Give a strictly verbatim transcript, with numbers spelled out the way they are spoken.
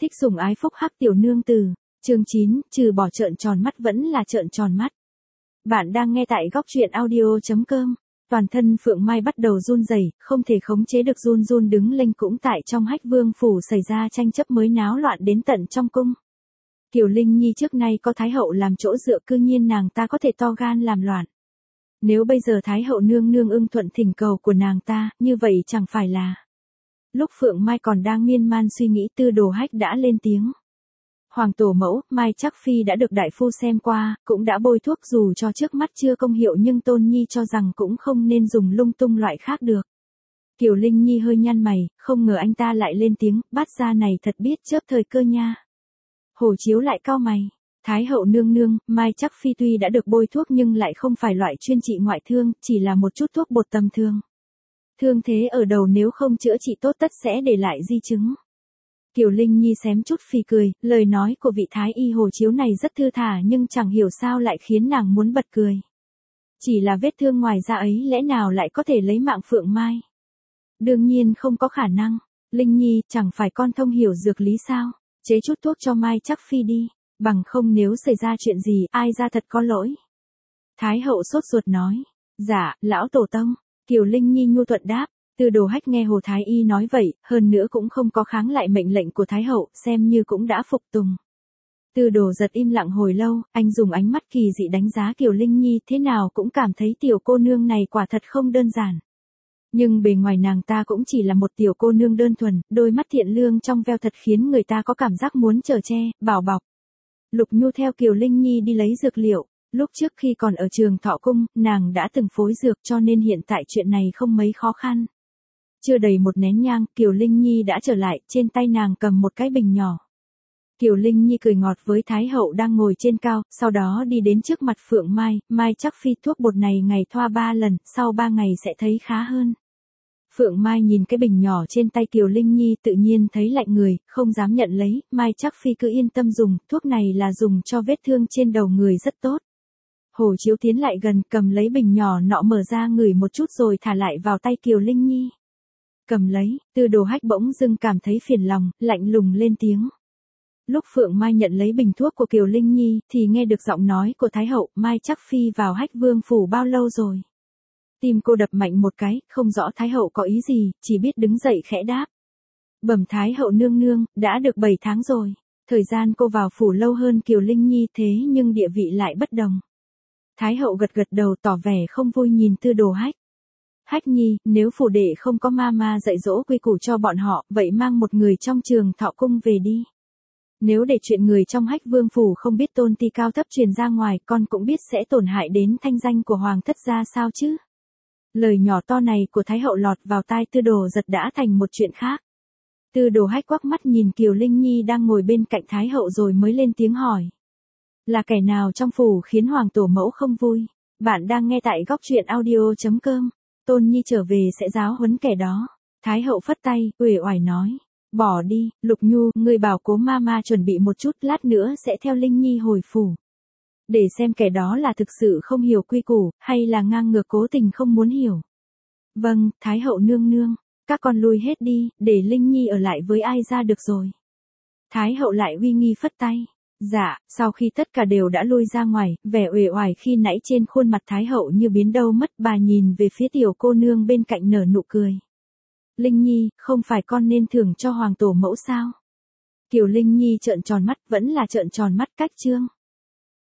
Thích sủng ái phúc hắc tiểu nương tử. Chương chín, trừ bỏ trợn tròn mắt vẫn là trợn tròn mắt. Bạn đang nghe tại góc truyện audio chấm com. Toàn thân Phượng Mai bắt đầu run rẩy, không thể khống chế được run run đứng lên, cũng tại trong Hách Vương phủ xảy ra tranh chấp mới náo loạn đến tận trong cung. Kiều Linh Nhi trước nay có Thái hậu làm chỗ dựa, cư nhiên nàng ta có thể to gan làm loạn. Nếu bây giờ Thái hậu nương nương ưng thuận thỉnh cầu của nàng ta, như vậy chẳng phải là... Lúc Phượng Mai còn đang miên man suy nghĩ, Tư Đồ Hách đã lên tiếng. Hoàng tổ mẫu, Mai chắc phi đã được đại phu xem qua, cũng đã bôi thuốc, dù cho trước mắt chưa công hiệu nhưng Tôn Nhi cho rằng cũng không nên dùng lung tung loại khác được. Kiều Linh Nhi hơi nhăn mày, không ngờ anh ta lại lên tiếng, bát gia này thật biết chớp thời cơ nha. Hồ Chiếu lại cau mày. Thái hậu nương nương, Mai chắc phi tuy đã được bôi thuốc nhưng lại không phải loại chuyên trị ngoại thương, chỉ là một chút thuốc bột tầm thường. Thương thế ở đầu nếu không chữa trị tốt tất sẽ để lại di chứng. Kiều Linh Nhi xém chút phì cười, lời nói của vị thái y Hồ Chiếu này rất thư thả nhưng chẳng hiểu sao lại khiến nàng muốn bật cười. Chỉ là vết thương ngoài da ấy lẽ nào lại có thể lấy mạng Phượng Mai? Đương nhiên không có khả năng. Linh Nhi, chẳng phải con thông hiểu dược lý sao? Chế chút thuốc cho Mai chắc phi đi, bằng không nếu xảy ra chuyện gì ai ra thật có lỗi. Thái hậu sốt ruột nói. Dạ, lão tổ tông. Kiều Linh Nhi nhu thuận đáp. Tư Đồ Hách nghe Hồ Thái y nói vậy, hơn nữa cũng không có kháng lại mệnh lệnh của Thái hậu, xem như cũng đã phục tùng. Tư Đồ Giật im lặng hồi lâu, anh dùng ánh mắt kỳ dị đánh giá Kiều Linh Nhi, thế nào cũng cảm thấy tiểu cô nương này quả thật không đơn giản. Nhưng bề ngoài nàng ta cũng chỉ là một tiểu cô nương đơn thuần, đôi mắt thiện lương trong veo thật khiến người ta có cảm giác muốn chở che, bảo bọc. Lục Nhu theo Kiều Linh Nhi đi lấy dược liệu. Lúc trước khi còn ở Trường Thọ Cung, nàng đã từng phối dược cho nên hiện tại chuyện này không mấy khó khăn. Chưa đầy một nén nhang, Kiều Linh Nhi đã trở lại, trên tay nàng cầm một cái bình nhỏ. Kiều Linh Nhi cười ngọt với Thái hậu đang ngồi trên cao, sau đó đi đến trước mặt Phượng Mai, Mai chắc phi thuốc bột này ngày thoa ba lần, sau ba ngày sẽ thấy khá hơn. Phượng Mai nhìn cái bình nhỏ trên tay Kiều Linh Nhi tự nhiên thấy lạnh người, không dám nhận lấy, Mai chắc phi cứ yên tâm dùng, thuốc này là dùng cho vết thương trên đầu người rất tốt. Hồ Chiếu tiến lại gần, cầm lấy bình nhỏ nọ mở ra ngửi một chút rồi thả lại vào tay Kiều Linh Nhi. Cầm lấy, Tư Đồ Hách bỗng dưng cảm thấy phiền lòng, lạnh lùng lên tiếng. Lúc Phượng Mai nhận lấy bình thuốc của Kiều Linh Nhi, thì nghe được giọng nói của Thái hậu, Mai chắc phi vào Hách Vương phủ bao lâu rồi? Tim cô đập mạnh một cái, không rõ Thái hậu có ý gì, chỉ biết đứng dậy khẽ đáp. Bẩm Thái hậu nương nương, đã được bảy tháng rồi. Thời gian cô vào phủ lâu hơn Kiều Linh Nhi thế nhưng địa vị lại bất đồng. Thái hậu gật gật đầu tỏ vẻ không vui nhìn Tư Đồ Hách. Hách Nhi, nếu phủ đệ không có ma ma dạy dỗ quy củ cho bọn họ, vậy mang một người trong Trường Thọ Cung về đi. Nếu để chuyện người trong Hách Vương phủ không biết tôn ti cao thấp truyền ra ngoài, con cũng biết sẽ tổn hại đến thanh danh của hoàng thất gia sao chứ. Lời nhỏ to này của Thái hậu lọt vào tai Tư Đồ Giật đã thành một chuyện khác. Tư Đồ Hách quắc mắt nhìn Kiều Linh Nhi đang ngồi bên cạnh Thái hậu rồi mới lên tiếng hỏi. Là kẻ nào trong phủ khiến hoàng tổ mẫu không vui? Bạn đang nghe tại góc truyện audio chấm com. Tôn Nhi trở về sẽ giáo huấn kẻ đó. Thái hậu phất tay, uể oải nói. Bỏ đi, Lục Nhu, người bảo cố mama chuẩn bị một chút, lát nữa sẽ theo Linh Nhi hồi phủ. Để xem kẻ đó là thực sự không hiểu quy củ, hay là ngang ngược cố tình không muốn hiểu. Vâng, Thái hậu nương nương, các con lui hết đi, để Linh Nhi ở lại với ai ra được rồi. Thái hậu lại uy nghi phất tay. Dạ, sau khi tất cả đều đã lui ra ngoài, vẻ uể oải khi nãy trên khuôn mặt Thái hậu như biến đâu mất, bà nhìn về phía tiểu cô nương bên cạnh nở nụ cười. Linh Nhi, không phải con nên thưởng cho hoàng tổ mẫu sao? Kiều Linh Nhi trợn tròn mắt, vẫn là trợn tròn mắt cách chương.